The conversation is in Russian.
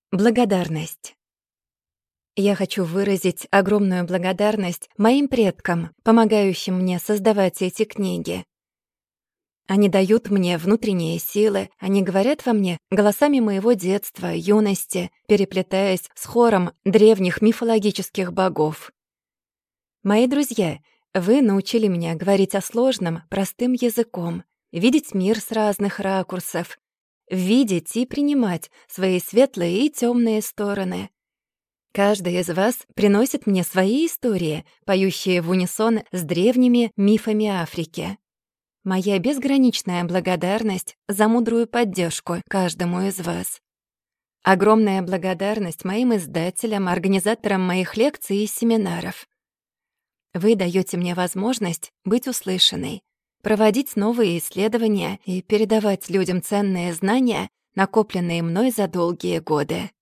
Благодарность. Я хочу выразить огромную благодарность моим предкам, помогающим мне создавать эти книги. Они дают мне внутренние силы, они говорят во мне голосами моего детства, юности, переплетаясь с хором древних мифологических богов. Мои друзья, вы научили меня говорить о сложном, простым языком, видеть мир с разных ракурсов, видеть и принимать свои светлые и темные стороны. Каждый из вас приносит мне свои истории, поющие в унисон с древними мифами Африки. Моя безграничная благодарность за мудрую поддержку каждому из вас. Огромная благодарность моим издателям, организаторам моих лекций и семинаров. Вы даёте мне возможность быть услышанной, проводить новые исследования и передавать людям ценные знания, накопленные мной за долгие годы.